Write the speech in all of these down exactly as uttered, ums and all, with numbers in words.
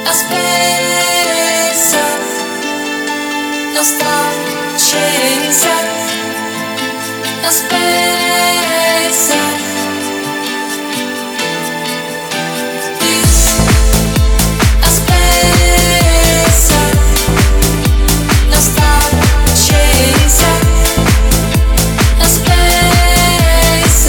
A space, a star chaser, a space. This, a space, a star chaser, a space.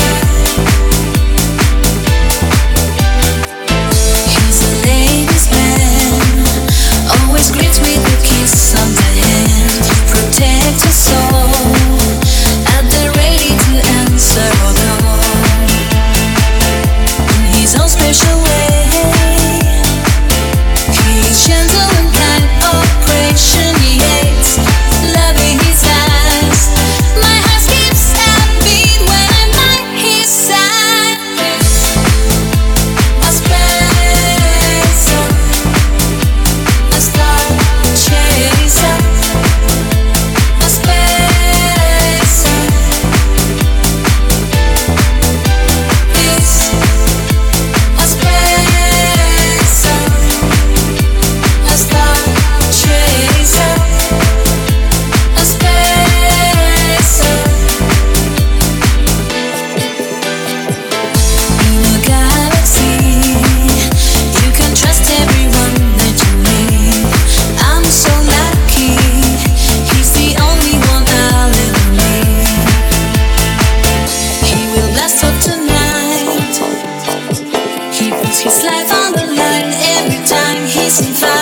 He's a ladies' man, always greets with a kiss on the hand, protect her soul, at the ready to answer the call. In his own special way, he's gentle and kind, operation he hates, loving his eyes. My heart skips a beat when I'm by his side. A space, a star chaser, a space. This, a space, a star chaser, a space. In a galaxy, you can trust everyone that you meet. I'm so lucky, he's the only one I'll ever need. He will blast up tonight. He puts his life on the line every time he's in fight.